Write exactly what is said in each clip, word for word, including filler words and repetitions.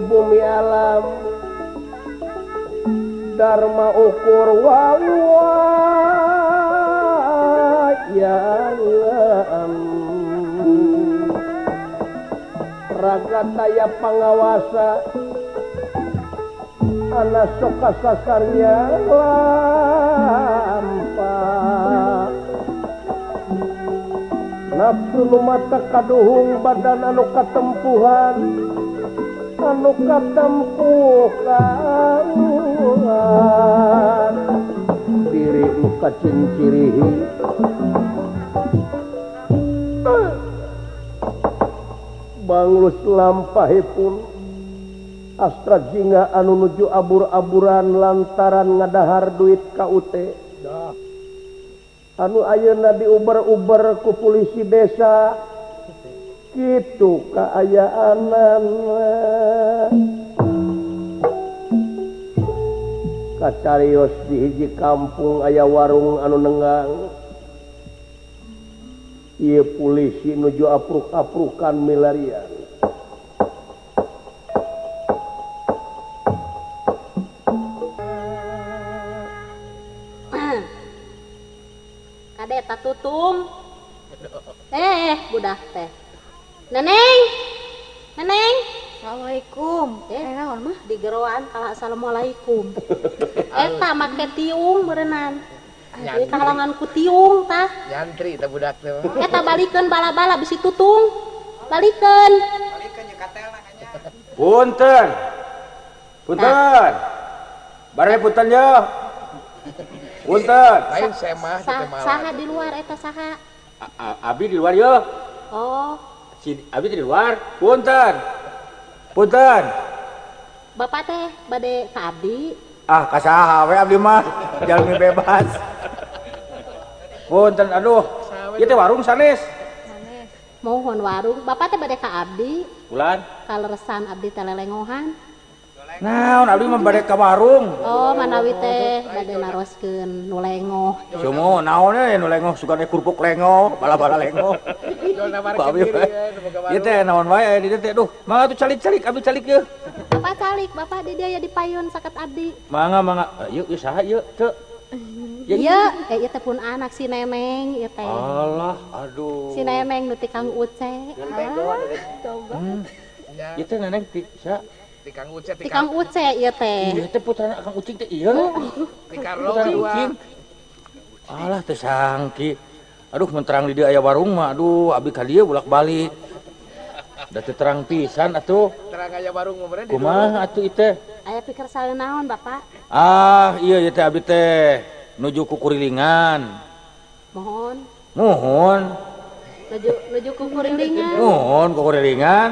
bumi alam Dharma ukur wawayan raga daya pangawasa anak soka sasarnya lampa nafsu nu mata kaduhung badan anu katempuhan anu katempuhan diri nu kacincirihi banglus lampahipun astra jingga anu nuju abur-aburan lantaran ngadahar duit K U T anu ayeuna diuber-uber ku polisi desa kitu kaayaanan kacarios di hiji kampung aya warung anu nenggang ieu polisi nuju apruk-aprukan milarian kade tatutung eh budak teh neneng neneng Assalamualaikum. eh naon mah digeroan kala assalamualaikum eta make tiung berenang di kalangan ku tiung tah nyantri teh budak teh eta balikeun bala-bala bisi tutung balikeun balikeun jeung katelna kanya punten punten bare punten ya punten lain semah teh malah saha di luar eta saha abi di luar ya oh si abi di luar punten punten bapak teh bade ka abdi ah kasaha we abdi mah jalmi bebas punten aduh ieu teh warung sanes mohon warung bapak teh bade ka abdi bulan kaleresan abdi teh lelengohan naon abdi mah bade ka warung oh manawi teh bade naroskeun nu lengoh sumo naon we nu lengoh sugane kerupuk lengoh bala-bala lengoh jual nawarkeun diri ieu teh naon wae di teh duh mangga tuh calik-calik abdi calik yeuh bapak calik bapak di dia ya di payun saket abdi mangga mangga yuk yuk saha yuk teu iya eh ieu teh pun anak si neneng ieu teh alah aduh si neneng nu ti Kang Uce Coba. ieu teh neneng ti sa di Kang Uce ti Kang Uce ieu teh ieu teh putra Kang Ucing teh ieu di Karlo putra dua Ucing alah teh sangki aduh mun terang di dieu aya warung mah aduh abdi ka dieu bolak-balik da teu terang pisan atuh terang aya warung mah di kumaha atuh ieu teh aya pikir saeunaon bapak ah iya ieu teh abdi teh nuju ku kurilingan mohon nuhun nuju nuju ku kurilingan nuhun ku kurilingan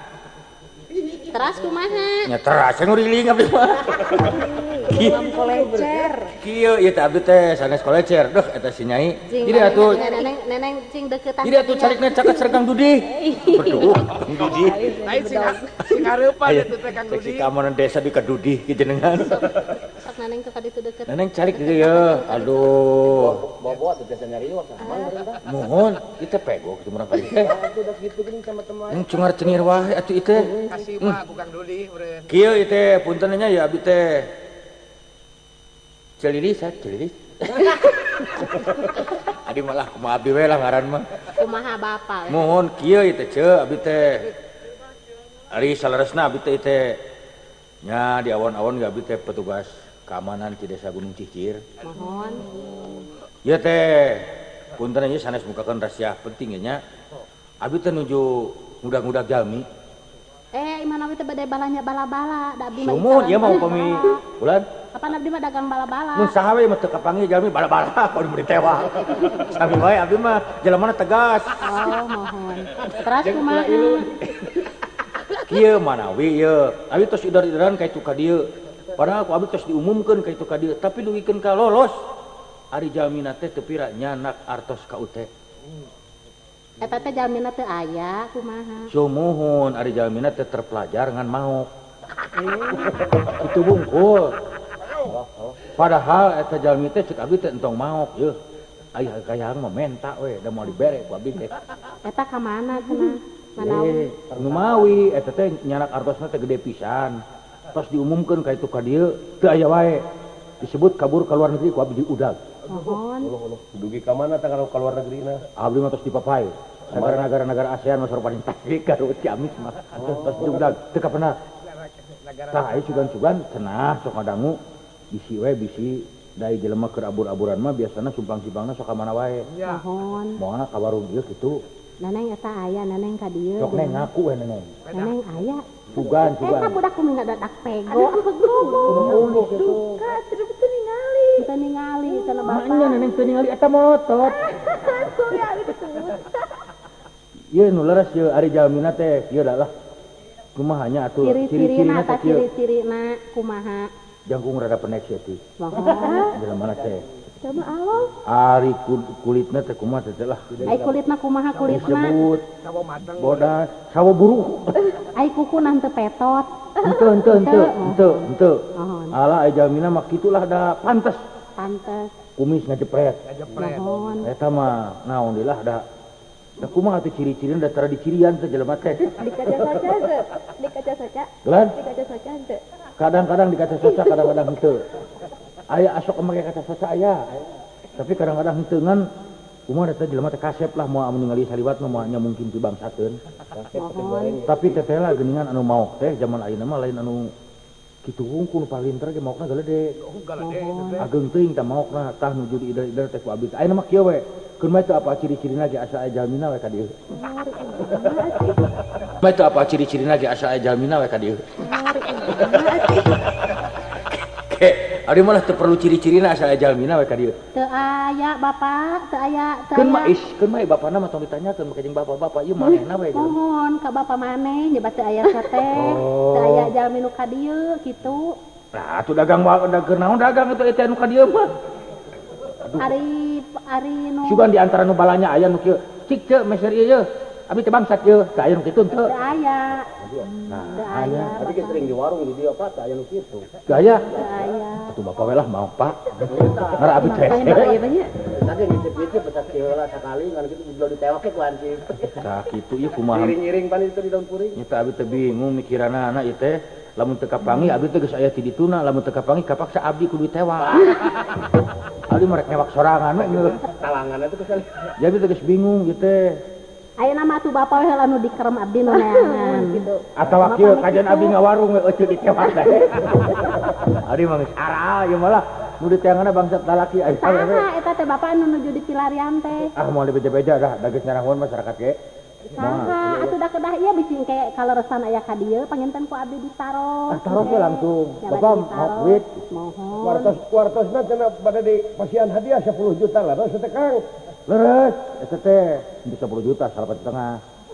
teras kumaha nya terasa nguriling abdi mah Dalam kolecer. kieu ieu teh abdi teh sanes kolecer duh eta si nyai jadi atuh neneng neneng cing deukeut jadi atuh carikna caket sergang Dudi beduh Kang Dudi lain sing sing hareupan aya itu teh Kang cek si Dudi keamanan desa di Kadudi ki jenengan sok neneng teh ka ditu deukeut neneng carik di dieu aduh bawa tuh biasa nyari waktu mohon ieu teh pego kitu murang kali teh udah gitu gini sama teman yang cungar cenir wae atuh ieu teh kasih mah ku Kang Dudi meureun kieu ieu teh punten nya ya abdi teh celilis ha celilis adi malah kumaha abdi we lah ngaran mah kumaha bapak mohon kieu ieu teh ceu abdi teh ari salaresna abdi teh teh nya di awon-awon ge abdi teh petugas keamanan di Desa Gunung Cicir mohon ieu teh punten ieu sanes mukakeun rahasia penting nya abdi teh nuju ngudag-ngudag jalmi eh imanawi teh bade balanya bala-bala da abdi mah sumut ieu mah upami bulan kapan abdi mah dagang bala-bala mun saha we mah teu kapanggih jalmi bala-bala kudu beri tewah sami wae abdi mah jelemana tegas oh mohon teras kumaha kieu manawi ieu abdi tos idar-idaran ka itu ka dieu padahal ku abdi tos diumumkeun ka itu ka dieu tapi duwikeun ka lolos ari jalmina teh teu pira nyanak artos ka U T eta teh jalmina teu aya kumaha sumuhun ari jalmina teh terpelajar ngan maok itu bungkul padahal eta jalmi teh ceuk abdi teh entong maok yeuh aya kayang mah menta we da moal dibere ku abdi teh eta ka mana cenah Eh, nu mawi eta teh nyanak artosna teh gede pisan. Tos diumumkeun ka itu ka dieu teu aya wae. Disebut kabur ka luar negeri ku abdi udag. Mohon. Dugi ka mana teh kalau ka luar negeri na? Abdi mah tos di papai. Negara-negara ASEAN mah paling tasik karo Ciamis mah. Tos di udag teu kapana. Tah aya sugan-sugan cenah sok ngadangu bisi we bisi dari jelema keur abur-aburan mah biasana sumpang-simpangna sok ka mana wae. Mohon. Moalna ka warung ieu kitu. Neneng eta aya neneng ka dieu. Sok neng ngaku we neneng. Neneng aya. Sugan, sugan. Eta budak kumaha dadak pego. Duka, sudah betul ningali. Kita ningali kana bapak. Maknya neneng teu ningali eta motot. Sorry, ari disebut. Ieu nu leres ieu ari jalmina teh ieu da lah. Kumahanya atuh Ciri-cirina teh ta kieu. ciri-cirina kumaha? Jangkung rada pendek sih teh. Mohon. Jelema teh. Sama Allah. Ari kulitna teh kumaha teh lah. Ai kulitna kumaha kulitna? Disebut Sawo mateng. bodas, sawo buru. Ai kukunan teu petot. Henteu henteu henteu henteu henteu. Mohon. Ala ai jalmina mah kitulah da pantes. Pantes. Kumis ngajepret. Jepret. Mohon. Eta mah naon deui lah da. Da kumaha atuh ciri-cirian da tara dicirian teh jelema teh. Di kaca saja, Ente. Di kaca saja. Gelan Di kaca saja, Ente. kadang-kadang di kaca soca kadang-kadang henteu. Aya asok make kaca soca aya. Tapi kadang-kadang henteu ngan kumaha eta jelema teh kasep lah moal anu ningali saliwat mah moal nya mungkin dibangsakeun. Mohon. Tapi teteh lah geuningan anu maok teh zaman ayeuna mah lain anu kitu hungkul palinter ge maokna geulede. Ageung teuing tah maokna tah nuju di ida-ida teh ku abdi. Ayeuna mah kieu we. Keun mah teu apa ciri-cirina ge asa aya jalmina we ka dieu. Mah teu apa ciri-cirina ge asa aya jalmina we ka dieu. Ke, ari malah teu perlu ciri-cirina asa aya jalmina we ka dieu. Teu aya bapak, teu aya, teu Keun mah aya. is, keun mah bapana mah tong ditanyakeun make jeung bapak-bapak ieu manehna we. Mohon ka bapak maneh nyebat teu aya sateh. Oh. Teu aya jalmi nu ka dieu kitu. Nah, atuh dagang wa dagang naon dagang atuh eta anu ka dieu mah. Ari ari nu Sugan di antara nu balanya aya nu kieu. Cik teu meser ieu yeuh. Abi teh bangsat yeuh. Teu aya nu kitu teu. teu aya. Nah, Teu aya. aya. Tadi ge sering di warung di dia Pak, teh aya nu kitu. Teu aya. Teu aya. Atuh bapak we lah mau Pak. Ngara abi teh. Aya bapak ieu banyak. Tadi ngicip-ngicip petak heula sakali ngan kitu belum ditewake ku hansip. Tah kitu ieu kumaha. Iring-iring pan itu di daun puring. Nyata abi teh bingung mikiranna anak ieu teh. Lamun teu kapangi abdi teh geus aya ti dituna, lamun teu kapangi kapaksa abdi kudu ditewak. Abdi mah rek newak sorangan we ngeuh. Talangan itu kesal. Jadi teh geus bingung ieu teh. Ayeuna mah atuh bapak we heula nu dikerem abdi nu neangan. Atawa kieu kajian abdi ngawarung we euceul ditewak teh. Abdi mah geus ara ieu malah nu diteanganna bangsat lalaki aya we. Saha eta teh bapak anu nuju di Pilarian teh? Ah moal dibeja-beja dah, da geus nyarangun masyarakat ge. Saha atuh da kedah ieu bisi engke kaleresan aya ka dieu panginten ku abdi ditaros. Ah taruh ge langsung. Jalan Bapak ditaros. mau duit. Mohon. Kuartos kuartosna cenah pada di pasian hadiah sepuluh juta lah, terus teh Kang. Leres, eta teh bisa sepuluh juta salapan setengah.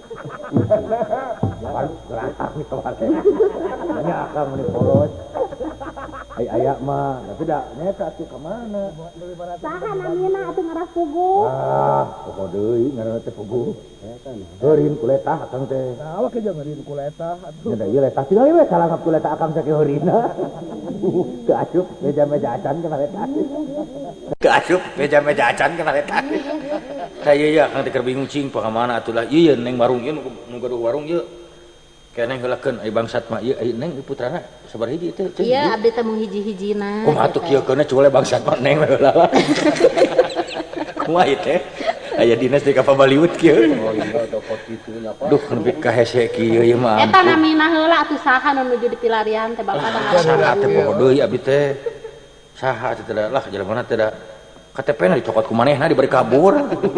Kan gerantak nih kemarin. Banyak akang meni polos. Ai aya mah, tapi da nyata atuh ka mana? Saha namina atuh ngaras pugu? Ah, pokok deui ngaranna teh pugu. Heurin ku letah akang teh. Nah, awak ge ngeurin ku letah atuh. Nya da ieu letah tinggal we salangap ku letah akang teh ke heurina. Teu asup meja-meja acan kana letah. Teu asup meja-meja acan kana letah. Saya ya akang teh keur bingung cing pakamana atuh lah. Ieu neng warung ieu nu gaduh warung ieu. Keneh heulakeun ai bangsat mah ieu ai neng putrana sabar hiji teh. Iya abdi teh mung hiji-hijina. Kumaha atuh kieu keuna cule bangsat mah neng we heula. Kumaha ieu teh? Aya dinas di ka Pabaliut kieu. Oh iya, toko kitu nya Pak. Duh nepi ka hese kieu ieu mah. Eta namina heula atuh saha nu nuju di Pilarian teh bapak da ngaras. Saha teh poho deui abdi teh. Saha teh teh lah jalemana teh da K T P-na dicokot ku manehna dibari kabur.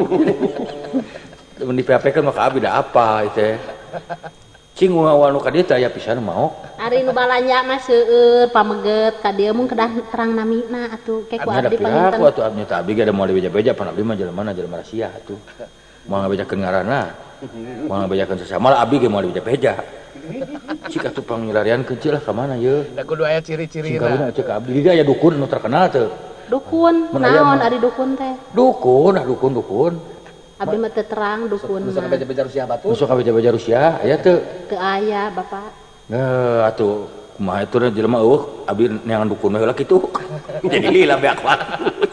Mun di P H P-keun mah ka abdi da apa ieu teh. Cing awal nu ka dieu teh aya pisan mau. Ari nu balanja mah seueur pameget ka dieu mung kedah terang namina atuh ke ku Abdi ada abdi piraku panginten. atuh abdi teh abdi ge ada moal dibeja-beja pan abdi mah jelemana jelema rahasia atuh. Moal ngabejakeun ngaranna. Moal ngabejakeun sesama lah abdi ge moal dibeja-beja. Cik atuh pangilarian kecil lah ka mana ieu? Da kudu aya Cing ciri-cirina. kawina cek abdi ge aya dukun nu terkenal teu. Dukun, Mun aya naon mah. ari dukun teh? Dukun, ah dukun dukun. Abdi mah teu terang dukun Nusa mah. beja-beja Rusia batu. Nusuk kabeja-beja Rusia aya teu. Teu aya bapak. Nah, atuh kumaha itu jelema eueuh abdi neangan dukun we heula kitu. Jadi lila beak mah.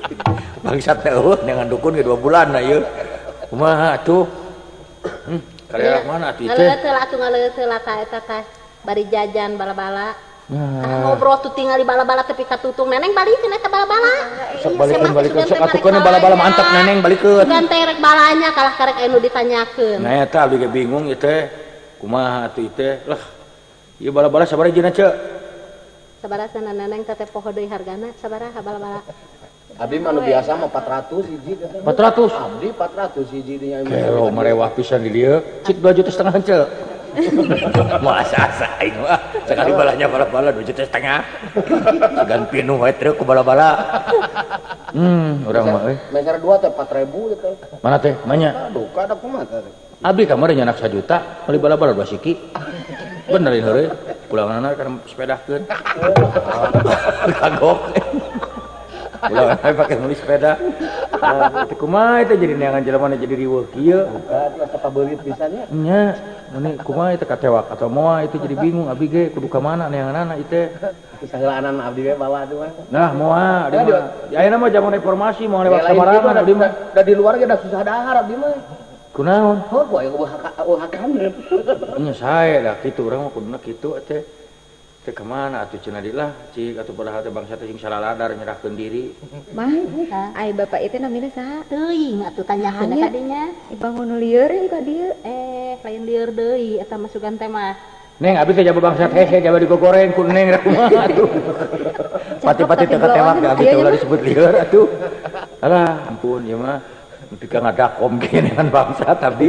Bangsat teh eueuh neangan dukun ge dua bulan na ieu. Kumaha atuh? Hmm. Karya mana atuh teh? Ngaleuteul atuh ngaleuteul ka eta teh bari jajan bala-bala. Nah, ngobrol tuh tinggal di bala-bala tepi katutung neneng balikeun eta bala-bala. Sok balikeun balikeun sok atukeun bala-bala mantap neneng balikeun. Bukan terek balanya kalah karek anu ditanyakeun. Nah eta abdi ge bingung ieu teh. Kumaha atuh teh? Lah, ieu bala-bala sabaraha jeung ceuk? Sabaraha cenah neneng teh poho deui hargana sabaraha bala-bala? Abdi mah nu biasa mah empat ratus hiji teh. empat ratus. Abdi empat ratus hiji dinya. Kelo marewah pisan di dieu. Cik dua juta setengah ceuk. Masa aing mah sekali balanya bala-bala dua juta setengah. Segan pinuh wae truk ku bala-bala. Hmm, urang mah euy. Meser dua teh empat ribu teh. Mana teh? Manya. Aduh, kada kumaha teh. Abdi kamar nyanak sajuta, beli bala-bala dua siki. Bener ieu heureui. Pulanganna kana sepedakeun. Kagok. Pulanganna pake nulis sepeda. Nah, teu kumaha eta jadi neangan jelema jadi riweuh kieu. Kada asa pabeurit pisannya. Nya, meni kumaha eta katewak atau moal itu jadi bingung abdi ge kudu ka mana neanganna ieu teh. Kesalahan abdi we bawa tuh mah. Nah, moal di mah. Ayeuna mah zaman informasi mau lewat samarangan abdi mah. Da di luar ge da susah dahar abdi mah. Kunaon? Oh, gua yang ulah handeup. Nya sae da kitu urang mah kuduna kitu teh. Teh ka mana atuh cenah di lah cik atuh padahal teh bangsa teh sing saladar nyerahkeun diri. Mah, ai bapak itu namina saha? Teuing atuh tanyakeun ka dinya. Bangun nu lieur ka dieu. Eh, lain lieur deui eta masukan teh mah. Neng abdi teh jaba bangsa hese jaba digogoreng ku neng rek kumaha atuh. Pati-pati teh katewak da abdi teh ulah disebut lieur atuh. Alah, ampun ieu mah nepi ka ngadakom ge dengan bangsa abdi.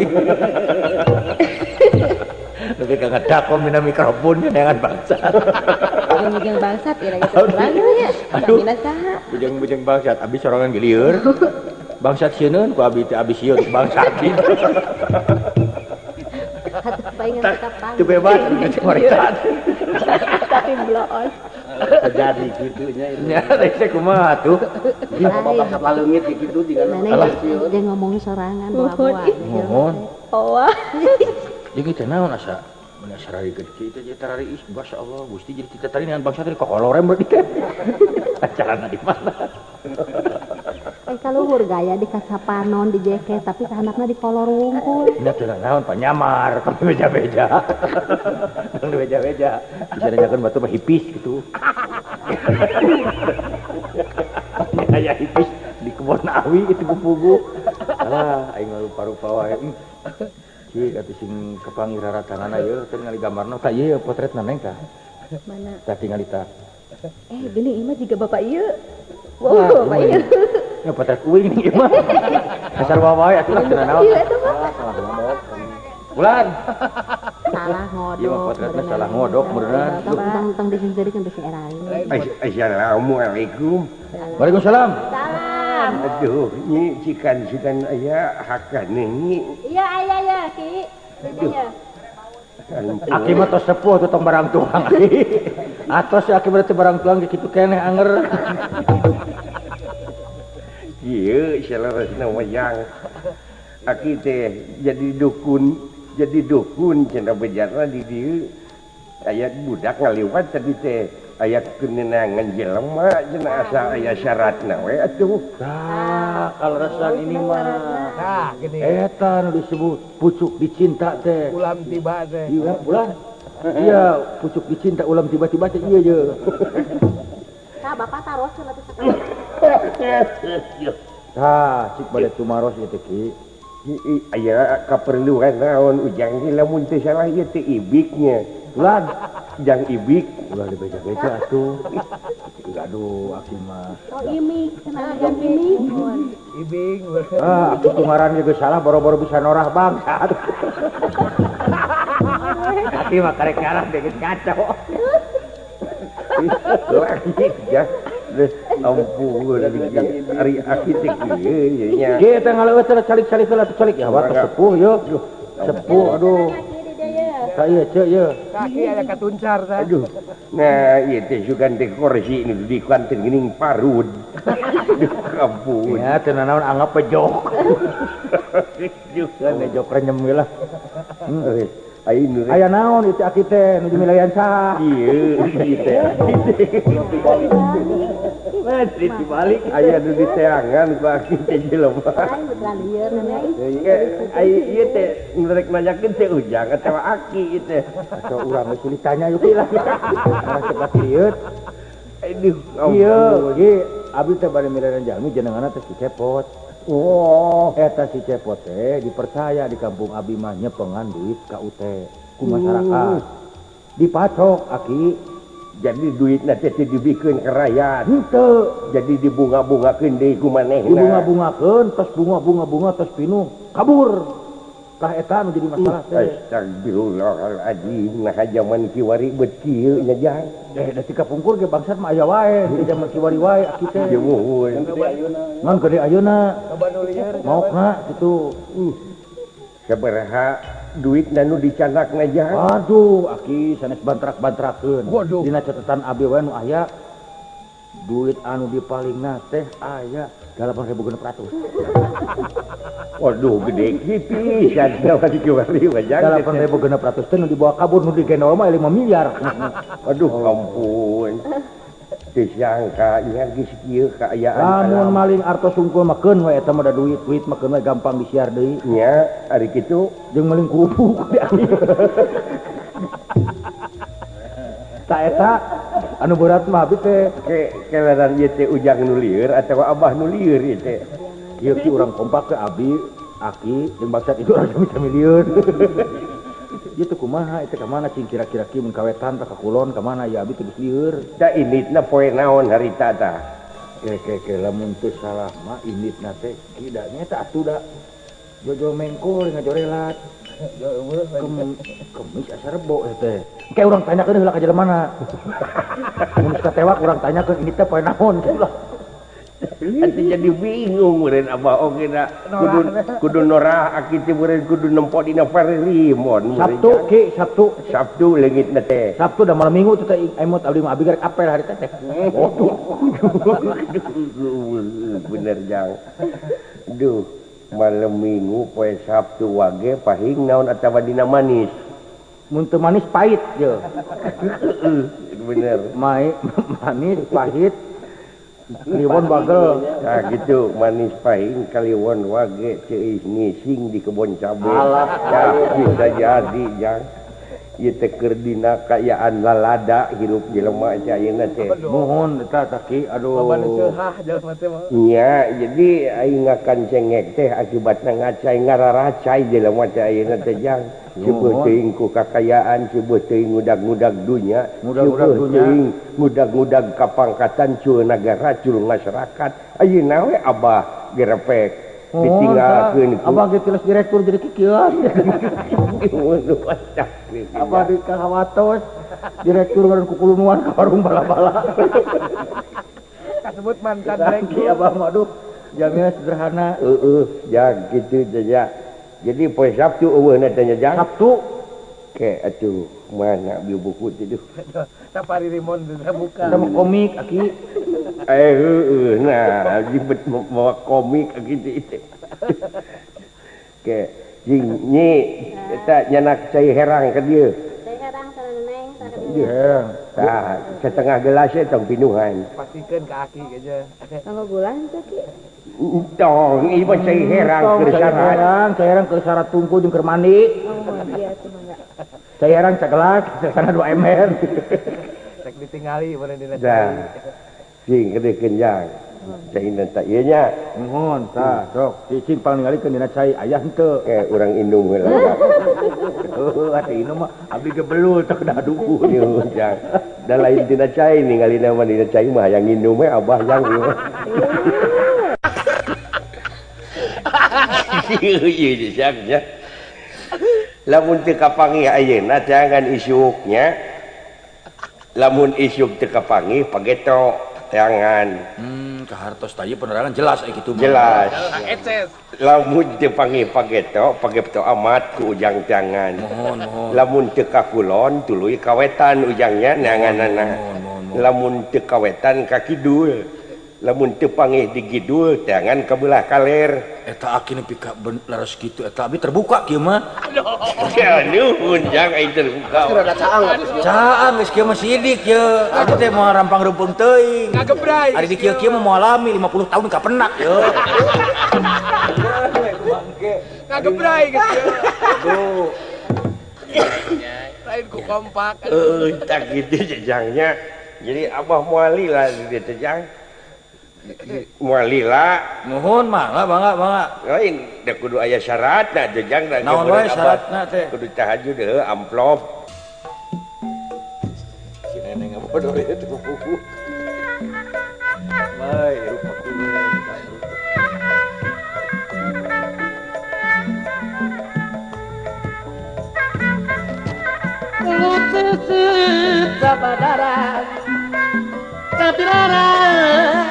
Nepi ka ngadakom dina mikrofon dengan bangsa. Bujang bangsat ya lagi terang ya. Namina saha? Bujang-bujang bangsat abdi sorangan ge lieur. Bangsat sieun ku abdi teh abdi sieun bangsat. Atuh paingan tetap pang. Teu bebas geus maritat. Tapi bloon. Terjadi gitu nya itu. Nya teh kumaha atuh? Bapak leungit kitu tinggal Neneng dia ngomong sorangan bawa-bawa. Mohon. Oh. Jeung teh naon asa? Mun asa rari gede teh jadi tarari ih masyaallah Gusti jadi kita tadi dengan bangsa tadi kokolorem berarti teh. Acarana di mana? Eh kaluhur gaya di kacapanon di jeket tapi sahandapna di kolor wungkul. Nya teh naon panyamar tapi beja-beja. Nang beja-beja bisa nanyakeun batu mah hipis gitu. Aya hipis di kebon awi itu pupugu. Alah aing rupa-rupa wae. Cik atuh sing kepanggih raratanganna ieu teh ningali gambarna tah ieu potretna neng tah. Mana? Tah tingali tah. Eh, gini ieu mah juga bapak ieu. Wow, bapak ieu. Ya potret uing ieu mah. Dasar wawae atuh lah cenah naon. Ieu eta mah. Salah ngomong. Bulan. Salah ngodok. Ieu mah potretna salah ngodok beneran. Tentang disinjerikan bisi erain. Assalamualaikum. Waalaikumsalam. Aduh, ini cikan cikan ayah hakan ini. Iya, aya ya, Ki. Iya. Aki mah tos sepuh tuh tong barang tuang. Atos aki berarti barang tuang kitu keneh anger. Iya, salarasna wayang. Aki teh jadi dukun, jadi dukun cenah bejarna di dieu. Aya budak ngaliwat tadi teh aya keunenangan jelema cenah asa aya syaratna we atuh. Tah, kalerasan ini mah. Nah, gini. Eta nu disebut pucuk dicinta teh. Ulam tiba teh. Iya, bulan. Iya, pucuk dicinta ulam tiba-tiba teh iya je. Tah bapak taroseun atuh sakali. Tah, cik bade tumaros ieu teh Ki. Aya kaperluan naon ujang ge lamun teu salah ieu teh ibiknya. Bulan, Jang ibik ulah dibeja-beja atuh. Aduh, aki mah. Oh imi, cenah jam ini. Ibing. Ah, aku tungaran juga salah boro-boro bisa norah bangsat. Aki mah karek ngarah deket kacau. langit ya. Ampun, hari aki teh kieu nya. Ge teh ngaleuweut teh calik-calik heula teh calik ya wae sepuh yo. Sepuh aduh. Ka ieu ceuk ye. Kaki ada katuncar teh. Aduh. Nah, ieu teh sugan teh kursi nu di kanten geuning parud. Ampun. Ya teh naon anggap pejok. Juga ngejok renyem ge lah. Heeh. Ai nu Aya naon itu aki teh nuju milayan saha? ieu ieu teh. Eh, di dibalik. Aya nu diteangan ku aki teh jelema. Lain beneran lieur namanya. Ai ieu teh nurek nanyakeun teh ujang atawa aki ieu teh. Asa urang geus ditanya yuk lah. Arah cepat lieur. Aduh, Iya, ge abdi teh bade mireran jalmi jenenganna teh si Cepot. Oh, Eta si Cepot teh dipercaya di kampung abdi mah nyepengan duit ka U T ku masyarakat. Dipacok aki jadi duitna teh teh dibikeun ka rakyat. henteu Jadi dibunga-bungakeun deui ku manehna. dibunga-bungakeun tos bunga-bunga-bunga tos pinuh kabur. Tah eta nu jadi masalah teh. Astagfirullahaladzim, nah zaman kiwari bet kieu nya jang. Eh da tika pungkur ge bangsat mah aya wae di zaman kiwari wae aki teh. Ieu muhun. Ngan gede ayeuna Coba nu lieur. maokna kitu. Sabaraha duit nu dicanakna jang? Aduh, aki sanes bantrak-bantrakeun. Waduh. Dina catatan abdi wae nu aya duit anu dipalingna teh aya delapan ribu genep ratus. Waduh, gede pisan zaman kiwari mah jang. delapan ribu genep ratus teh nu dibawa kabur nu digendol mah lima miliar. Aduh, ampun. Teu sangka nya geus kieu kaayaan. Lamun maling artos sungkul mah keun we eta mah da duit, duit mah keun we gampang disiar deui. Nya ari kitu Jeung maling kerupuk di aki. Ta eta anu berat mah abdi teh ke kelaran ieu teh ujang nu lieur atawa abah nu lieur ieu teh. ieu ki urang kompak ke abdi, aki jeung bangsat itu urang sami-sami lieur. Ieu teh kumaha eta ka mana cing kira-kira ki mun kawetan ka kulon ka mana ya abdi teh geus lieur. Da initna poe naon harita tah? Ke ke ke lamun teu salah mah inditna teh kida nya teh atuh da jojo mengkol ngajorelat. Kem, kemis asa rebo eh teh. Kayak urang tanyakeun heula ka jelemana. Mun geus katewak urang tanyakeun ini teh poe naon gitu lah. Ati jadi bingung meureun abah oge na kudu kudu norah aki teh meureun kudu nempo dina Rimon. Sabtu ki Sabtu. Sabtu leungitna teh. Sabtu da malam Minggu teh teh emot abdi mah abdi garek apel hari teh teh. Bener jang. Duh, malam Minggu poe Sabtu wage pahing naon atawa dina manis. Mun teu manis pahit je. Bener. Mai manis pahit. Liwon bagel. Nah gitu manis pahing kaliwon wage ceuih ngising di kebon cabe. Ya bisa jadi jang. Ieu teh keur dina kaayaan lalada hirup jelema teh ayeuna teh. Muhun eta taki aduh. Loba nu ceulhah jelema teh mah. Nya jadi aing ngakan cengek teh akibatna ngacai ngararacai jelema teh ayeuna teh jang. Seueuh teuing ku kakayaan, seueuh teuing ngudag-ngudag dunya, Ngudag-ngudag dunya. teuing ngudag-ngudag kapangkatan cul negara, cul masyarakat. Ayeuna we abah gerepek ditinggalkeun ku. Abah ge tilas direktur jadi kikieuan. Abah di kahawatos direktur ngaran kukulunuan ka warung bala-bala. Kasebut mantan Ki direktur. abah mah aduh jamnya sederhana. Heeh, jang kitu teh ja. Jadi poe Sabtu eueuhna teh nya jang. Sabtu Ke atuh mana bieu buku teh duh. Safari Rimon teh buka. ada mah komik aki. Eh heueuh nah dibet bawa komik kitu teh. Ke jing nyi eta nyanak cai herang ka dieu. Saya herang sana neng, sana Di herang. Tah setengah gelas teh tong pinuhan. Pastikeun ka aki aja. Kanggo gulan teh ki. Tong ieu mah cai herang Tong, keur cai syarat. herang, cai herang keur syarat tungku jeung keur mandi. Oh, iya tuh mah enggak. Cai herang cagelas, sana dua ember. Rek ditinggali bener dina. Dah. Sing gede kenjang. Cai nanti ieu nya. Nuhun, tah, sok. Cicing pang ningalikeun dina cai aya henteu. Eh urang indung heula. Heuh, atuh ieu mah abdi ge belul teu kedah duku. Nyuh jang. Da lain tina cai ningali nama dina cai mah yang indung we abah jang ieu. Ieu jang ya. Lamun teu kapanggih ayeuna jangan isuknya. Lamun isuk teu kapanggih pageto jangan. Hmm, kahartos tadi penerangan jelas aya kitu. Jelas. Eces. Lamun teu panggih pageto, pageto amat ku ujang jangan. Mohon, mohon. Lamun teu kakulon tuluy kawetan ujangnya neanganana. Lamun teu kawetan ka kidul. lamun teu pangih di gidul jangan kabelah kaler eta aki nepi ka laras kitu eta abi terbuka kieu mah ya nuhun jang ai terbuka Rada caang atuh. caang geus kieu mah sidik ye abi teh moal rampang reupeung teuing Ngagebrai. ari di kieu-kieu mah moal alami lima puluh tahun ka penak ye Ngagebrai gitu. tuh Lain ku kompak. eh tak gitu jejangnya jadi abah muali lah di dieu jang muali lah nuhun mangga bangga bangga lain da kudu aya syaratna jejang da naon wae syaratna teh kudu tahajud heuh amplop si neneng bodoh itu buku mai rupa kudu Sabadaran Sabadaran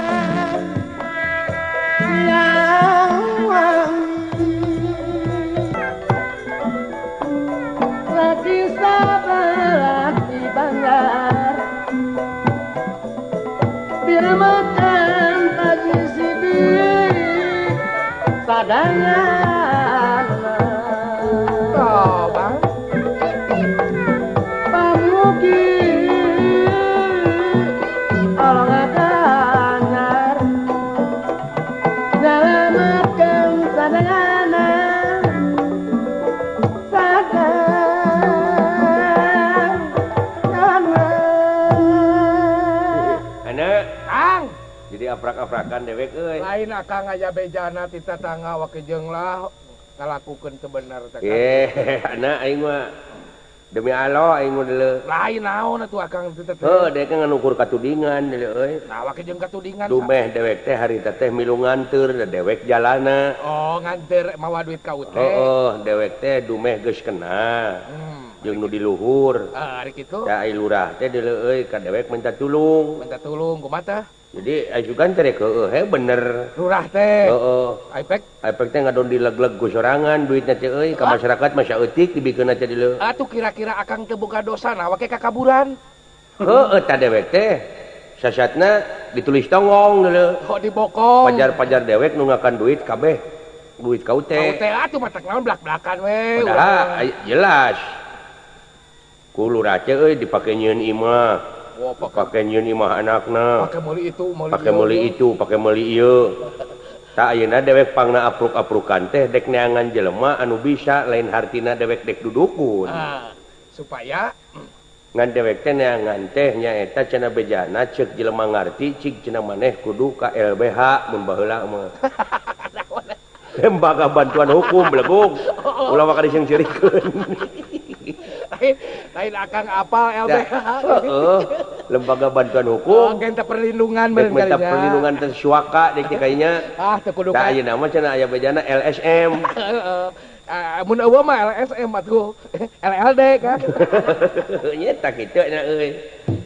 lagi sabar di Banjar bila makan pagi sidik sadangan Oh, Bang. pamugi orang adanyar selamatkan sadangan anak Kang, jadi aprak-aprakan dewek euy lain akang aya bejana ti tatangga wakejeung lah ngalakukeun teu bener teh. Kang. eh anak aing mah demi Allah aing mah deuleu Lain naon atuh akang teh teh. heuh dek kan ngukur katudingan deuleu euy Nah, wakejeung katudingan. dumeh dewek teh harita teh milu nganteur da dewek jalana Oh, nganter mawa duit ka U T. heuh dewek teh dumeh geus kena Hmm. jeung nu di luhur Ah, ari kitu. da ai lurah teh deuleu euy ka dewek minta tulung Minta tulung kumaha teh? jadi ajukan teh rek heueuh he bener Lurah teh. heueuh Aipek. Efek teh ngadon dileg-leg ku sorangan duitnya teh euy ka masyarakat mah saeutik dibikeun teh dieu. Atuh kira-kira akang teu boga dosa nah wake kakaburan. Heueuh tah dewek teh sasatna ditulis tongong deuleu. Kok dibokong. Pajar-pajar dewek nu ngakan duit kabeh duit kau Kau teh. teh atuh matak naon blak-blakan we. Padahal ay- jelas. Ku lurah teh euy dipake nyieun imah, Wah, pakai pake nyieun imah anakna, pakai meuli itu, meuli pake ieu. meuli itu, pake meuli ieu. Tak ayeuna dewek pangna apruk-aprukan teh dek neangan jelema anu bisa lain hartina dewek dek dudukun. Ah, supaya Ngan dewek teh neangan teh nyaeta cenah bejana ceuk jelema ngarti cik cenah maneh kudu ka L B H mun baheula mah. Lembaga Bantuan Hukum belegog. Ulah maka disengcirikeun. lain lain akang apal L B H. Heeh. Lembaga Bantuan Oh, Hukum. genta perlindungan Dek beureun minta kalinya. perlindungan teh suaka dek teh kayaknya. Ah, teu kudu Da ka. ayeuna mah cenah aya bejana L S M. Heeh. Ah, mun eueuh mah L S M atuh. L L D kan. Nya tak kitu na euy.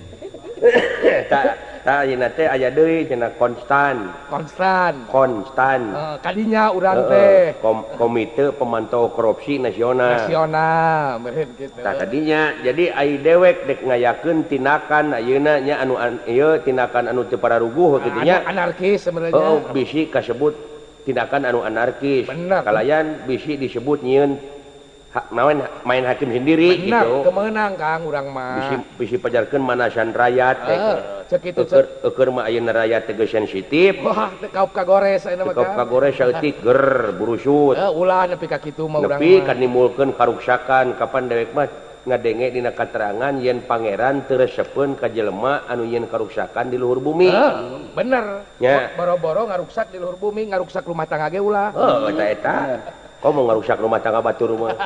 Tak tak ayeuna teh aya deui cenah konstan. Konstan. Konstan. Eh, kadinya urang Heeh, teh Kom- Komite Pemantau Korupsi Nasional. nasional meureun kitu. Tah tadinya jadi ai dewek dek ngayakeun tindakan ayeuna nya anu an, ieu tindakan anu teu pararuguh kitu nya. Anu anarkis Heeh, sebenarnya. bisi kasebut tindakan anu anarkis. Bener. Kalayan bisi disebut nyieun hak naon main hakim sendiri Benar, gitu. kemenang Kang urang Bisi mah. bisi pajarkeun manasan rakyat teh. Eh, cek itu Eukeur cek. eukeur mah ayeuna rakyat teh geus sensitif. Wah, teu kaup kagores ayeuna mah Tekop Kang. kagore saeutik ger burusut. Eh, ulah nepi ka kitu mah urang Nepi mah. kan nimulkeun karuksakan kapan dewek mah ngadenge dina katerangan yen pangeran teu resepeun ka jelema anu yen karuksakan di luhur bumi. Eh, bener. Nya. Boro-boro ngaruksak di luhur bumi, ngaruksak rumah tangga ge ulah. Oh, eta eta. Kau mau ngaruksak rumah tangga batur mah.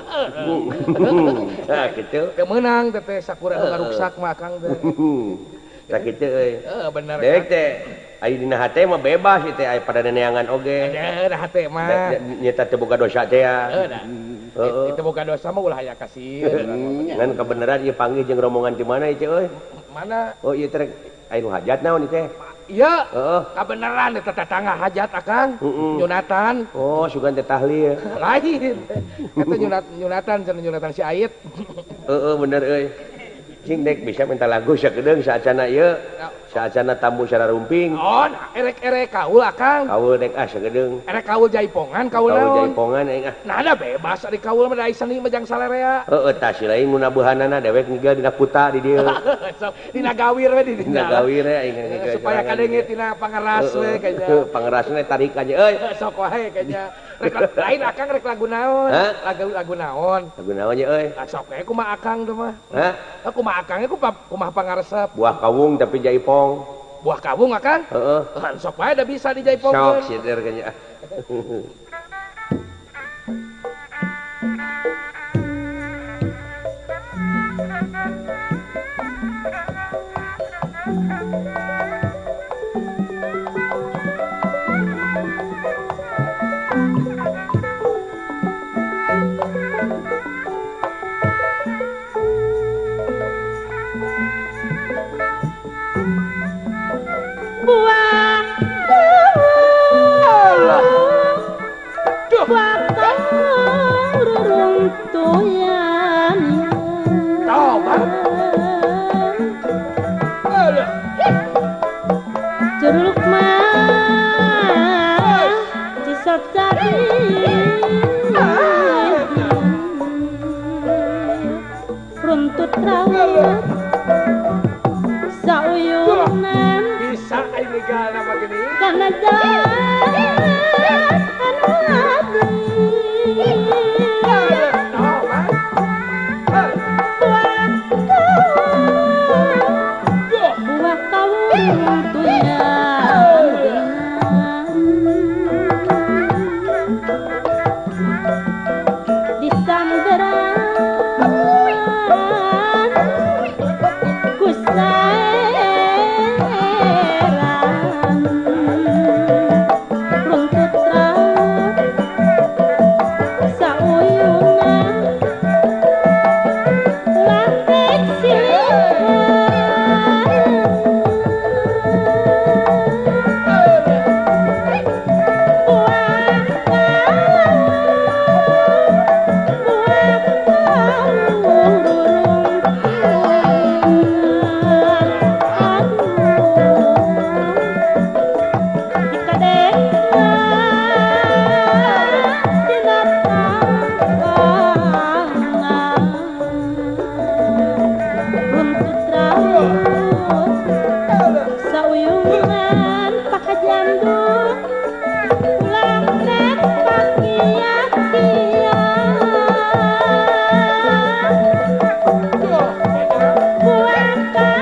Nah, gitu. Kemenang teh teh sakura nu ngaruksak mah Kang teh. Tah kitu euy. Eh, bener. Dewek Kang. teh aya dina hate mah bebas ieu teh aya pada neangan oge. Eh, dah teh Da- mah. da- Nyata teu boga dosa teh ya. Eh, dah. Heeh. Itu boga dosa mah ulah aya kasieun. Ngan kebenaran ieu panggih jeung rombongan di mana ieu euy? Mana? Oh ieu teh aya nu hajat naon ieu teh? Iya. Heeh. Kabeneran eta tetangga hajat Akang. Mm-mm. Yunatan. Oh, sugan teh tahlil. Lain. Eta nyunat nyunatan cenah nyunatan si Ait. Heeh bener euy. Cing dek bisa minta lagu sakedeung saacana ieu. saacana tamu secara rumping. Oh, nah, erek-erek kaul akang. Kaul dek ah sagedeng. Erek kaul jaipongan kaul Kaul naon? jaipongan aing ah. Nah, ada bebas ari kaul mah da seni mah jang salarea. Heeh tah si lain mun abuhanana dewek ninggal dina kuta di dieu. So, dina gawir we di Dina gawir ya aing Eh, supaya kadenge tina pangeras we kayaknya. Pangerasna tarik aja euy. Sok wae kayaknya. Rek lain akang rek lagu naon? Hah? Lagu lagu naon? Lagu naon nya euy? Ah, sok we kumaha akang tuh mah. Hah? Ah, kumaha akangnya kumaha pangaresep. Buah kawung tapi jaipong. Buah kawung akang? Heeh. Ah, sok wae da bisa dijaipongkeun. Sok sider kayaknya. Buah Duh, bakal reruntuhan. coba. Alah. Jeruk mah cisot cari runtut rawat sauyunan Bisa ini gak nama gini. karena jalan anu abdi Coba. Duh. buah kawung di samberan ku saeran runtut rawat sauyunan latek runtut rawat sauyungan pakajandu ulang tek pakia-kia buah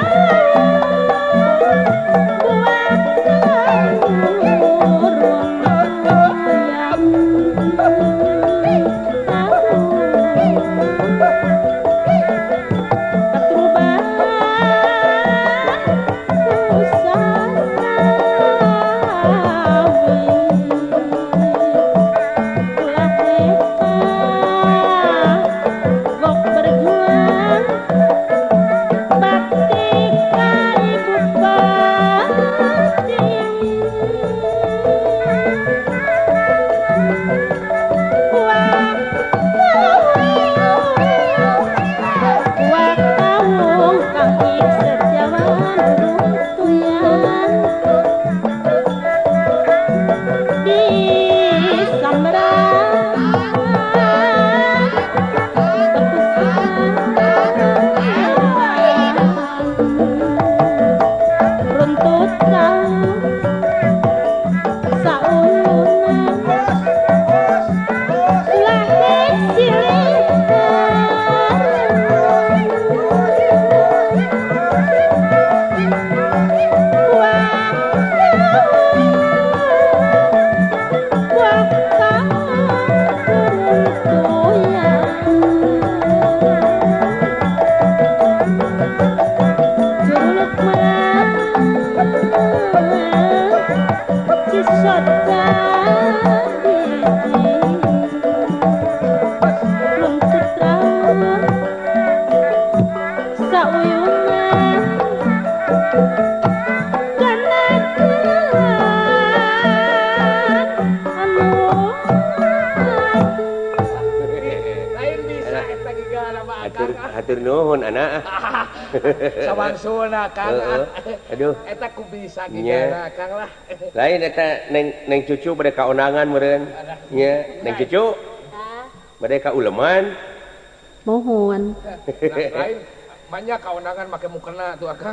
Gok berjuang bakti kaibu pati Wah kawung kang isep jaman runtuyan di samberan runtut rawat sauyunan latek Jeruk mah cisot jadi runtut rawat sauyunan karena anu Lain bisa eta gigana mah Hatur akang. Hatur nuhun anak. Sawangsuna Kang. Heeh. Aduh. Eta ku bisa Nya. gigana Kang lah. Lain eta neng neng cucu bade kaonangan meureun. Nya, neng cucu Ah, bade ka uleman. mohon. Lain banyak kaundangan make mukena tuh Akang.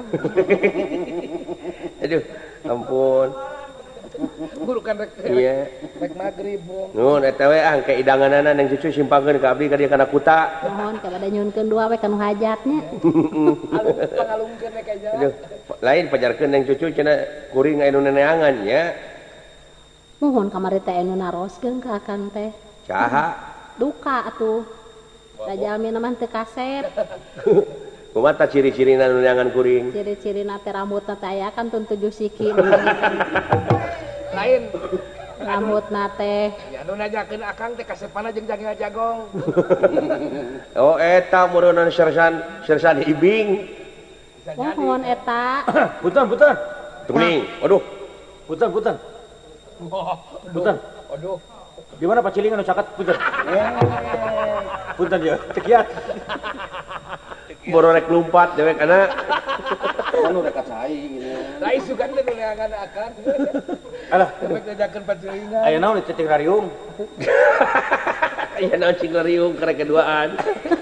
Aduh, ampun. Guru kan rek Iya. rek magrib bro. Nuhun eta we ah ke idanganana neng cucu simpangkeun ka abdi ka dieu kana kuta. Mohon kepada nyunkeun dua we kanu hajatnya. Alung pangalungkeun rek aja. Aduh, lain pajarkeun neng cucu cenah kuring anu neneangan nya. Mohon kamari teh anu naroskeun ka Akang teh. Saha? Duka atuh. Rajalmi mah teu kaset. Kumaha tah ciri-cirina nu neangan kuring? Ciri-cirina teh rambutna teh aya kan tun tujuh siki. Lain Rambutna teh ya nu nanyakeun Akang teh kasepana jeung Jangil Jagong. Oh eta meureunna Sersan Sersan Ibing. Bisa jadi. mohon eta. Punten, punten. Tungning. Aduh, Punten, punten. Oh, Punten. aduh. Di mana Pak Ciling anu caket? Punten. Punten ya. Tekiat. boro rek lumpat dewek anak. Anu dekat saing gitu. Lain sugan teh nu neangan Akang. Alah, Dewek ngajakeun paculingan. aya naon di titik rariung? Aya naon cingariung karek keduaan.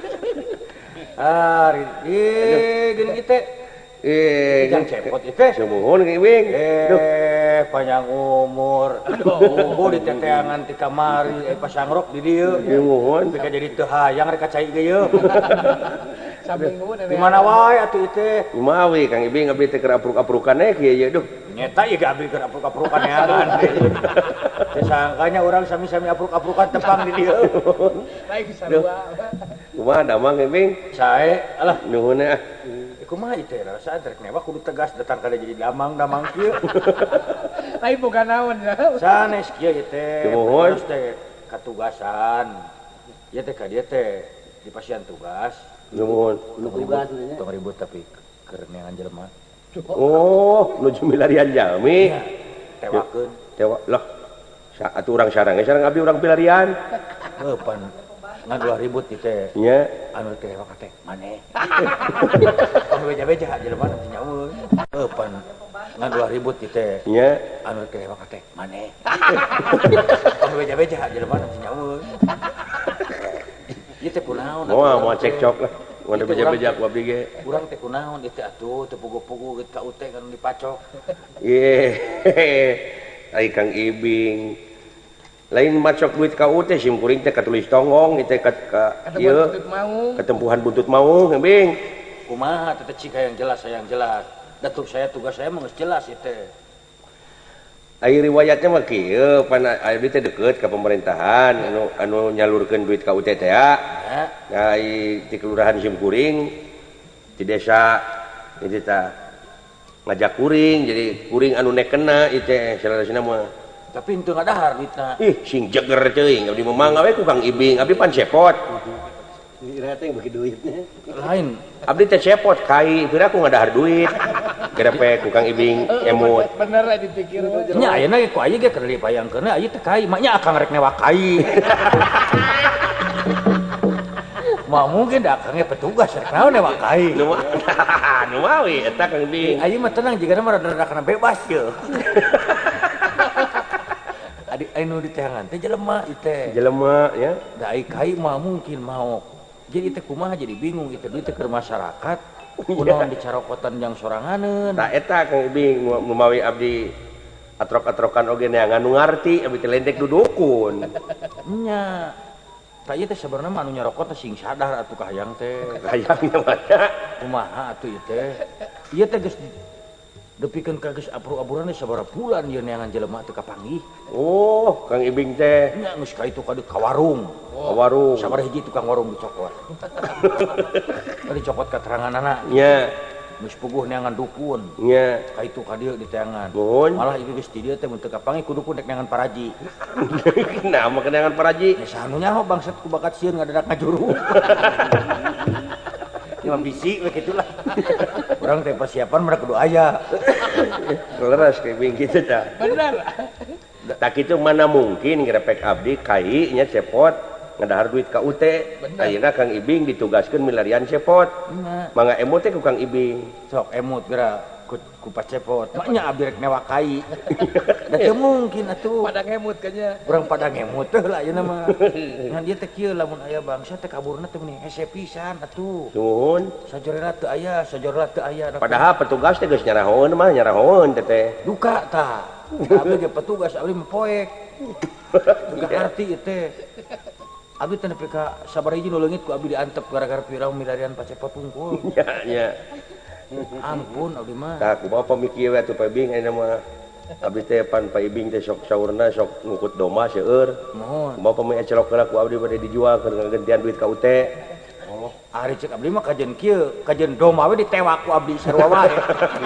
Ah, ih, gini kita. Eh, Jangan cepot itu. Sumuhun Kang Ibing. Duh, Eh, panjang umur. Aduh, di teteangan ti kamari, eh pasangrok di dieu. sumuhun. Bika jadi teu hayang rek kacai ge yeuh. Samping nu Di mana wae atuh teh? Kumaha we Kang Ibing abdi teh keur apruk-aprukan we kieu ye duh. Nyeta ieu ge abdi keur apruk-aprukan neangan. Teu sangkanya urang sami-sami apruk-aprukan tepang di dieu. lain sarua. Kumaha damang Kang Ibing? Sae, alah, Nuhun ah. eh, kumaha ieu teh rasa rek mewah kudu tegas datang kada jadi damang-damang kieu. Lain boga naon ya. Sanes kieu ieu teh. Nuhun. Terus teh katugasan. Ieu teh ka dieu teh di pasien tugas. Nuhun. Tugas nya. Tong ribut tapi keur neangan jelema. Oh, nuju milarian jalmi. Ya, tewakeun. Tewa lah. Sa atuh urang sareng, sareng abdi urang pilarian. Heuh pan ngadulah ribut ieu teh. Nya. Anu teh waka teh maneh. Anu beja-beja jelema nanti nyawa. Heuh pan ngadulah ribut ieu teh. Nya. Anu teh waka teh maneh. Anu beja-beja jelema nanti nyawa. Ieu teh kunaon? Moal moal cekcok lah. Mun beja-beja ku abdi ge. Urang teh kunaon ieu teh atuh teu pugu-pugu geut ka U T kan dipacok. Ye. Ai Kang Ibing. Lain macok duit ka U T sim kuring teh katulis tongong ieu teh ka ka ieu Buntut mau. ketempuhan buntut mau Kang Ibing. Kumaha teh cika yang jelas yang jelas. Datuk saya tugas saya mah geus jelas ieu teh. Ai riwayatnya mah kieu pan abdi teh deukeut ka pemerintahan anu anu nyalurkeun duit ka U T teh ya. Ya. Ai di kelurahan sim kuring di desa ieu teh ngajak kuring jadi kuring anu nekena ieu teh salasina mah. Tapi henteu ngadahar duitna. Ih sing jeger teuing abdi memang we ku Kang Ibing abdi pan cepot. Ira teh bagi duitnya. Lain. Abdi teh cepot kai pira ku ngadahar duit. Gerepe ku Kang Ibing emut. Bener lah dipikir. Nya ayeuna ge ku aya ge keur dipayangkeun aya teh kai, maknya akang rek newak kai. Mah mungkin da akang ge petugas rek naon newak kai. Nu mah nu mah we eta Kang Ibing. Ayeuna mah tenang jigana mah rada-rada kana bebas ye. Adik anu di teangan teh jelema ieu teh. Jelema ya. Da ai kai mah mungkin mau. Jadi teh kumaha jadi bingung itu duit teh keur masyarakat. Kunaon dicarokotan jang soranganeun. Tah eta Kang Ibing nu mawi abdi atrok-atrokan oge neangan nu ngarti abdi teh lendek dudukun. Nya. Tah ieu teh sabarna mah anu nyarokot teh sing sadar atuh kahayang teh. Hayangnya mana? Kumaha atuh ieu teh? Ieu teh geus depikeun ka geus apru-apuran teh sabaraha bulan ieu neangan jelema teu kapanggih. Oh, Kang Ibing teh Nya geus ka itu ka ka warung. ka warung. Sabaraha hiji tukang warung dicokot. Dicokot keteranganana. Nya, Geus puguh neangan dukun. nya. Ka itu ka dieu di teangan. Nuhun. Malah ieu geus di dieu teh mun teu kapanggih kudu ku dek neangan paraji. Nama kenangan paraji. Ya sanu nyaho bangsat ku bakat sieun ngadadak ngajuru. Cuma bisi we kitulah. Urang teh persiapan mereka kudu aya. Leres Kang Ibing kitu tah. Bener. Tak kitu mana mungkin ngrepek abdi kai nya cepot. ngadahar duit ka U T. Ayeuna Kang Ibing ditugaskeun milarian cepot. Mangga emut teh ku Kang Ibing. Sok emut geura ku ku pacepot. Maknya abdi rek newak kai. Da teu mungkin atuh. Pada ngemut kayaknya. Urang pada ngemut teh lah ayeuna mah. Ngan dieu teh kieu lamun aya bangsa teh kaburna teh mending hese pisan atuh. Nuhun. Sajorela teu aya, sajorela teu aya. Padahal petugas teh geus nyarahoeun mah nyarahoeun teh teh. Duka tah. Abdi ge petugas abdi mah poek. Duka arti teh. Abdi teh nepi ka sabaraha nu leungit ku abdi diantep gara-gara pirang milarian pacepot hungkul. Nya nya. Ampun abdi mah. Tah kumaha pamikir we atuh Pak Ibing ayeuna mah. Abdi teh pan Pak Ibing teh sok saurna sok ngukut doma seueur. Mohon. Kumaha pami ecelok heula ku abdi bade dijual keur ngagentian duit ka U T. Oh, ari cek abdi mah kajen kieu, kajen doma we ditewak ku abdi sarua wae.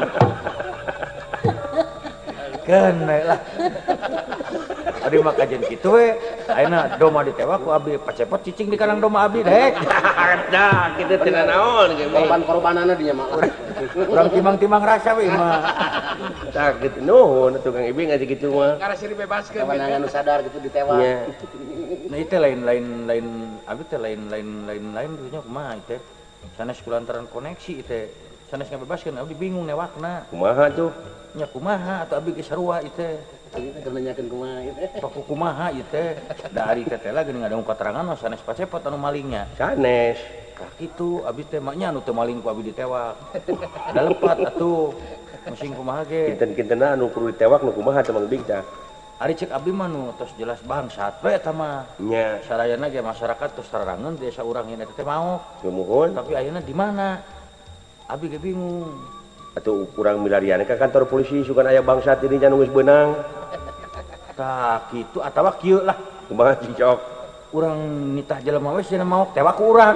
Kene lah. Abdi mah kajen kitu we, ayeuna doma ditewak ku abdi pacepot cicing di kanang doma abdi dek. Dah, kitu teh naon ge. Korban-korbanana dinya mah. Urang timang-timang rasa we mah. Tah kitu nuhun atuh Kang Ibing aya kitu mah. Karena sih dibebaskeun. Kawanangan nu sadar gitu ditewak. Nya. Nah itu lain-lain lain abdi teh lain-lain lain-lain dunya kumaha teh. Sanes kulantaran koneksi teh. Sanes ngabebaskeun abdi bingung newakna. Kumaha tuh? Nya kumaha atuh abdi ge sarua ieu teh. Ini keur nanyakeun kumaha ieu teh. Paku kumaha ieu teh. Da ari teh teh lah geuning ngadong katerangan mah sanes pacepot anu malingnya. Sanes. Tah kitu abdi teh maknya anu teu maling ku abdi ditewak. Da lepat atuh. Musing kumaha ge. Kinten-kintena anu kudu ditewak nu kumaha teh Mang Ibing tah. Ari cek abdi mah nu tos jelas bangsat we eta mah. Nya. Sarayana ge masyarakat tos tararangeun desa urang ieu teh mau. Nuhun. Tapi ayeuna di mana? Abi ge bingung. Atuh urang milarian ka kantor polisi sugan aya bangsat ini nya nu geus beunang. Tah kitu atawa kieu lah. Kumaha cicok? Urang nitah jelema we cenah mau tewak ku urang.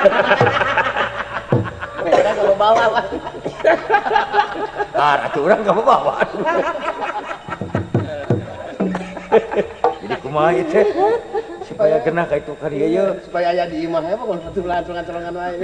Mereka kalau bawa lah. Ah, atuh urang enggak bawa. Jadi kumaha ieu teh? Supaya genah ka itu kan ieu ye. Supaya aya di imah ya pokon betulan colongan-colongan wae.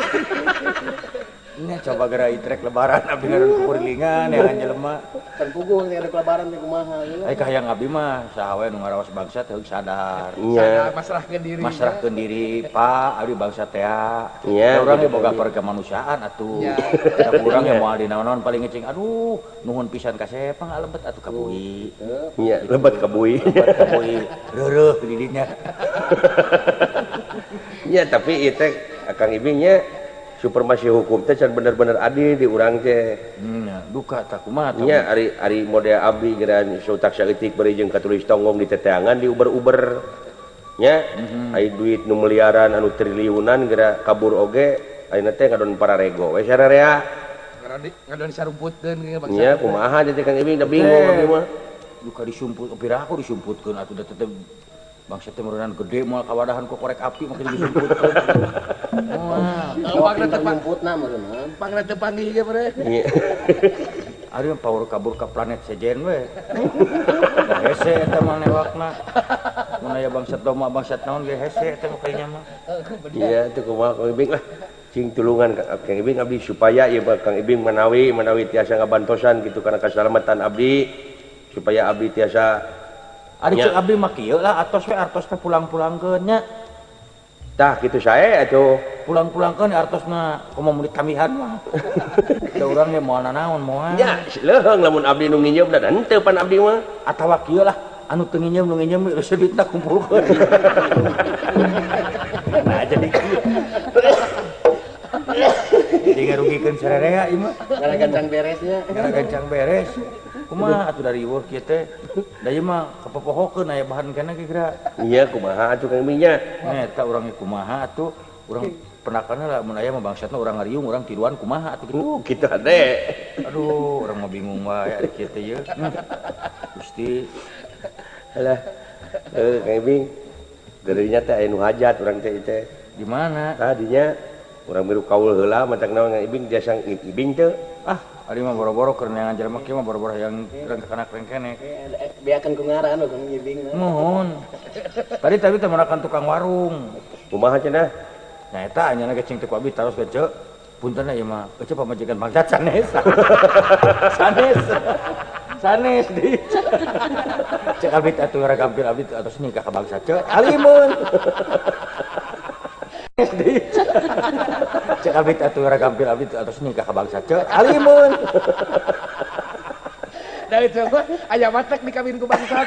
Nya coba geura itrek lebaran abdi ngaran kupurilingan ya jelema. Kan puguh nih ada kelebaran teh kumaha ya. Ai kahayang abdi mah saha we nu ngaraos bangsa teh sadar. Nya. Masrahkeun diri. Masrahkeun diri, Pak, abdi bangsa teh. Iya. Urang ge boga perkemanusiaan atuh. Da urang ge moal dinaon paling ngecing. Aduh, nuhun pisan ka Sepang lebet atuh ka bui. Nya, lebet ka bui. Lebet ka bui. Reureuh di dinya. Nya, tapi ieu teh Kang Ibing nya supermasi hukum teh can bener-bener adil di urang teh. Nya, duka tah kumaha tah. Nya ari ari model abdi geran sautak saeutik bari jeung katulis tonggong di teteangan di uber-uber. Nya, ai duit nu miliaran anu triliunan geura kabur oge ayeuna teh ngadon pararego. We sararea. Ngadon sarumputkeun ge bangsa. Nya, kumaha jadi Kang Ibing da bingung abdi mah. Duka disumput, pira aku disumputkeun atuh da teh bangsa teh meureunan gede moal kawadahan ku korek api makin disumputkeun. Wah, Pangna teh nyumputna meureun. Pangna teu panggih ge bre. Iya. ari mah power kabur ka planet sejen we. Da hese eta mah newakna. Mun aya bangsat doma bangsat naon ge hese eta mah kayaknya mah. Iya teu kumaha Kang Ibing lah. Cing tulungan Kang Ibing abdi supaya ieu Kang Ibing manawi manawi tiasa ngabantosan gitu kana kasalamatan abdi supaya abdi tiasa Ari cek abdi mah kieu lah atos we artos teh pulang-pulangkeun nya. Tah kitu sae atuh. Pulang-pulangkeun artosna komo mun ditamihan mah. Da urang ge moal nanaon moal. Nya leuheung lamun abdi nu nginjem da henteu pan abdi mah. Atawa kieu lah anu teu nginjem nu nginjem geus duitna kumpulkeun. Nah jadi kieu. Jadi ngarugikeun sararea ieu mah. Gara gancang beresnya. Gara gancang beres. Kumaha atuh dari work kieu teh. Da ieu mah kapopohokeun aya bahan kana ge geura. Iya kumaha atuh Kang Ibing nya. Eta urang ge kumaha atuh urang penakana lah mun aya mah bangsatna urang ngariung urang tiluan kumaha atuh kitu. Uh kitu hade. Aduh urang mah bingung wae ari kieu teh ieu. Gusti Alah. Eh Kang Ibing. Geureunnya teh aya nu hajat urang teh ieu teh. di mana? Tadinya urang miru kaul heula matak naon Kang Ibing tiasa Ibing teu. Ah, ari mah boro-boro keur neangan jelema kieu mah boro-boro yang rengkenak rengkenek. Biakeun ku ngaran Kang Ibing. Mohon. Tadi tadi teh menakan tukang warung. Kumaha cenah? Nah eta anyana ge cing teu ku abdi taros ge ceu. Puntenna ieu mah, ece pamajikan bangsat sanes. Sanes. sanes di cek abit atuh ragampil abit atos nikah ka bangsa cek alimun di cek abit atuh ragampil abit atos nikah ka bangsa cek alimun dari coba aya matek dikawin ku bangsa.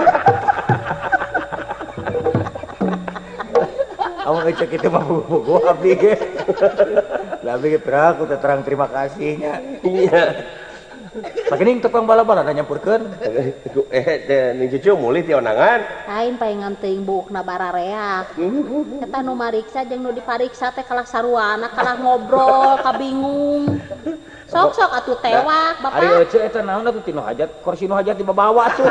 Kamu ngecek itu mah buku abdi ge. Lah abdi ge aku terang terima kasihnya. Iya. Pakening tukang bala-bala na nyampurkeun. Eh teh ning cucu mulih ti onangan. Lain paengan teuing buukna barareak. Eta nu mariksa jeung nu dipariksa teh kalah saruana, kalah ngobrol, kabingung. Sok-sok atuh tewak, Bapak. Ari ece eta naon atuh tinu hajat, kursi nu hajat dibawa tuh.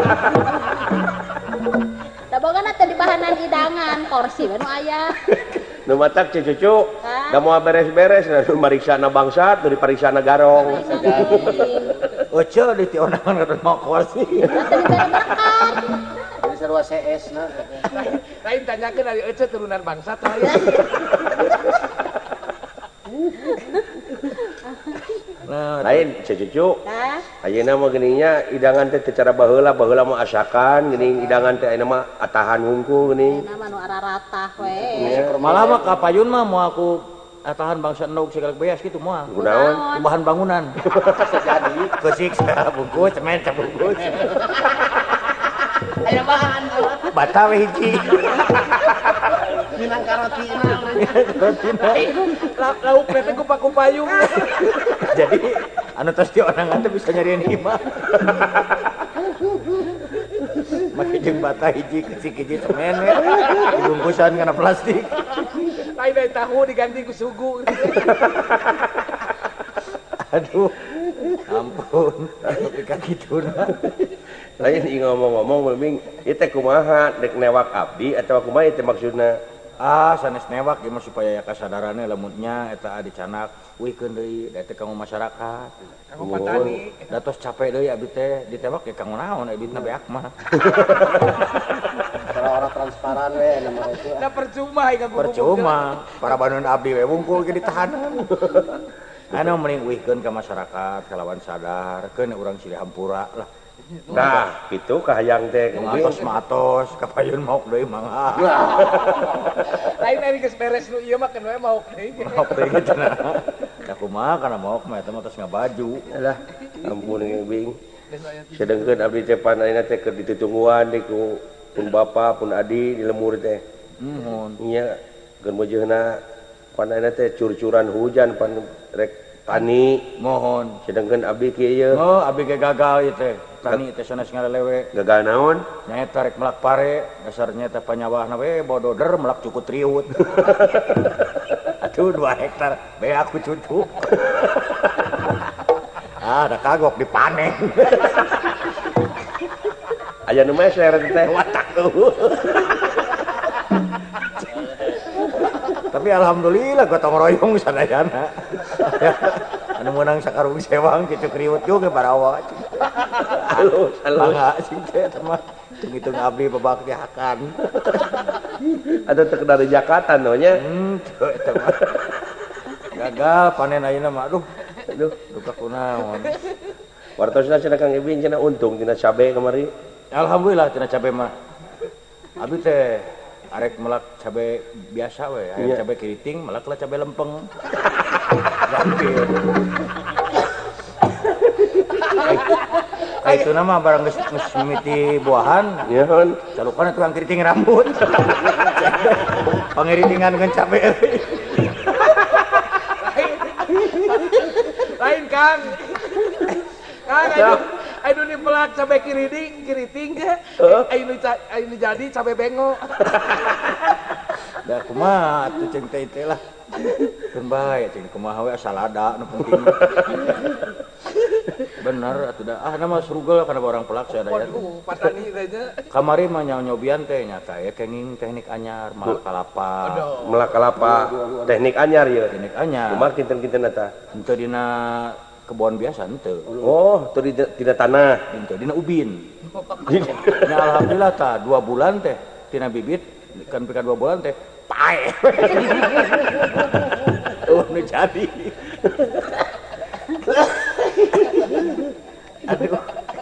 Da boga teh di bahanan hidangan, kursi we nu aya. Nu matak cek cucu, da moal beres-beres nu mariksana bangsat, nu dipariksana garong. Ece di ti onangan kada mau kursi. Jadi sarua C S na. Lain tanyakeun ari Ece turunan bangsat aya. Nah, Lain cek cucu. Tah, Ayeuna mah geuninnya hidangan teh teu cara baheula, baheula mah asakan, geuning hidangan teh ayeuna mah atahan hungkul geuning. nama nu araratah we. malah mah ka payun mah mau aku atahan bangsa endog segala beas gitu moal. Kunaon? Bahan bangunan. Jadi kesik bungkus, cemen bungkus. Aya bahan Bata we hiji. minang karotina. Lauk teh ku paku payung. Jadi anu tos di onangan teh bisa nyariin hima. Make jeung bata hiji kesik hiji cemen we. Dibungkusan kana plastik. Lain dari tahu diganti ku sugu. Aduh. Ampun. Tapi ka kituna. Lain ieu ngomong-ngomong meuing ieu teh kumaha dek newak abdi atawa kumaha ieu teh maksudna? Ah, sanes newak ieu mah supaya kasadaranna lamun nya eta dicanak weuikeun deui da teh kanggo masyarakat. Kanggo petani. Da tos capek deui abdi teh ditewak ge kanggo naon abdina beak mah. Orang transparan we nama itu. Da percuma ieu gugum. Percuma, para bandun abdi we wungkul ge ditahanan. Anu mending weuikeun ka masyarakat kalawan sadar keun urang silih hampura lah. Nah, kitu kahayang teh. Matos matos kapayun mauk deui mangga. Lain dari geus beres nu ieu mah kan we mau deui. Mauk deui cenah. Da kumaha kana mauk mah eta mah tos ngabaju. Alah, ampun Bing. Sedengkeun abdi teh pan ayeuna teh keur ditutungguan di ku pun bapa pun adi di lemur teh. Muhun. Nya keur meujeuna pan ayeuna teh cur-curan hujan pan rek tani. Mohon. Sedengkeun abdi kieu ye. Oh, abdi ge gagal ieu teh. Tani teh sanes ngalelewe. Gagal naon? Nyaeta rek melak pare, dasarnya teh panyawahna we bododer melak cukut riut. Aduh dua hektar, be aku cucu. Ah, da kagok dipanen. Aya nu meser teh. Watak eueuh. Tapi alhamdulillah gotong royong sadayana. Anu meunang sakarung sewang kitu kriwet juga barawa. Halus, halus. Mangga sing teh mah hitung abdi babak dihakan. Ada teu dari Jakarta no nya. Hmm, teu eta mah. Gagal panen ayeuna mah aduh. Aduh, Duka kunaon. wartosna cenah Kang Ibing cenah untung tina cabe kamari. Alhamdulillah tina cabe mah. Abdi teh arek melak cabe biasa we, aya cabe keriting, melak lah cabe lempeng. Gampil. Kayak itu nama barang geus geus mimiti buahan, Ya hon. calukan tukang keriting rambut. Pangeritingan dengan cabe. Lain Kang. Kang ayo ayo ni pelak cabe kiriting, kiriting ge. Ayo ayo jadi cabe bengo. Da kumaha atuh ceung teh teh lah. Keun bae ceung kumaha we asal ada nu penting. Bener atuh da ah nama surugel kana orang pelak sadaya. Waduh, patani saja. Kamari mah nyobian teh nyata ya kenging teknik anyar, malak kalapa. Melak kalapa teknik anyar ye. Teknik anyar. Kumaha kinten-kinten eta? Henteu dina kebon biasa henteu. Oh, teu di tina tanah. Henteu dina ubin. Nya alhamdulillah tah dua bulan teh tina bibit kan pika dua bulan teh pae. Oh, nu jadi. Aduh.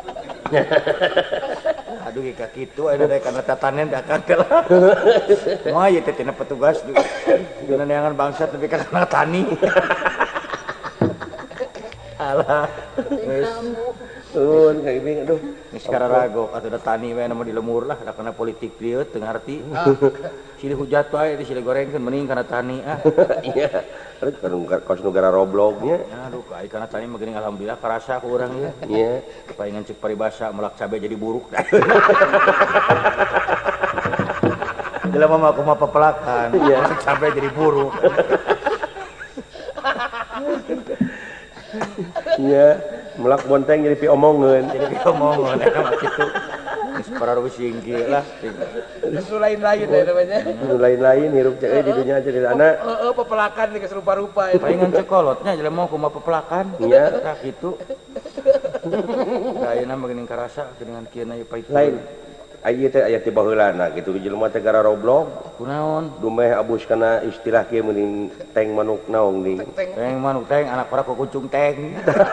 Aduh kayak gitu ada dari karena tatanen dak kagel. Mah ieu teh tina petugas dina neangan bangsa tapi karena tani. Alah. Tuh, kayak gini, aduh. Geus kararagok atuh da tani we mah di lemur lah da kana politik lieu teu ngarti. Silih hujat wae di silih gorengkeun mending kana tani ah. Iya. Terus kan kos negara roblognya. Aduh ai kana tani mah geuning alhamdulillah karasa ku urang ieu. Iya. Palingan cek paribasa melak cabe jadi buruk. Jelema mah kumaha pepelakan, melak cabe jadi buruk. Iya, melak bonteng jadi pi omongeun. Jadi pi omongeun eta mah kitu. Geus pararusing kieu lah. Itu lain-lain ya namanya. Nu lain-lain hirup cek di dunya jadi anak. Heeh, pepelakan nih keserupa-rupa itu. Palingan cek kolotnya jelema kumaha pepelakan. Iya. Tah kitu. Ayeuna mah geuning karasa dengan kieu na pait. Lain. Aya teh aya ti baheulana gitu jelema teh gara roblog. Kunaon? Dumeh abus kana istilah kieu meuning teng manuk naong ning. Teng manuk teng anak para ku kucung teng.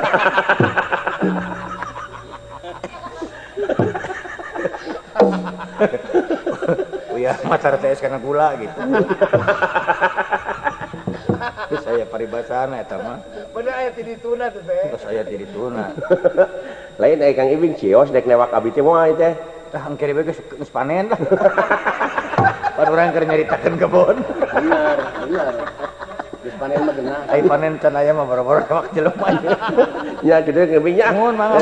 Uya matar teh kana gula gitu. Saya paribasana eta mah. Bener aya ti dituna tuh teh. Terus aya di dituna. Lain aya Kang Ibing cios dek newak abi teh moal teh. Tah angkere we geus geus panen lah. Pan urang keur nyaritakeun kebon. Benar, benar. Geus panen mah geunah. Ai panen can aya mah boro-boro wak jelema. Nya gede Kang Ibing nya. Nuhun mangga.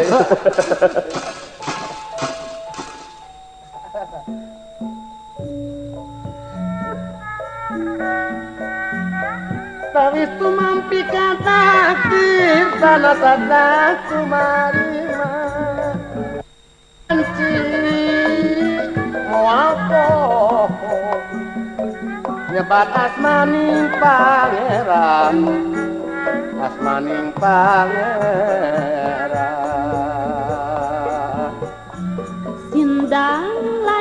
Tawis tumampi ka takdir sana sadak kumarima anci moapo nyebat asmaning pangeran asmaning pangeran Sindang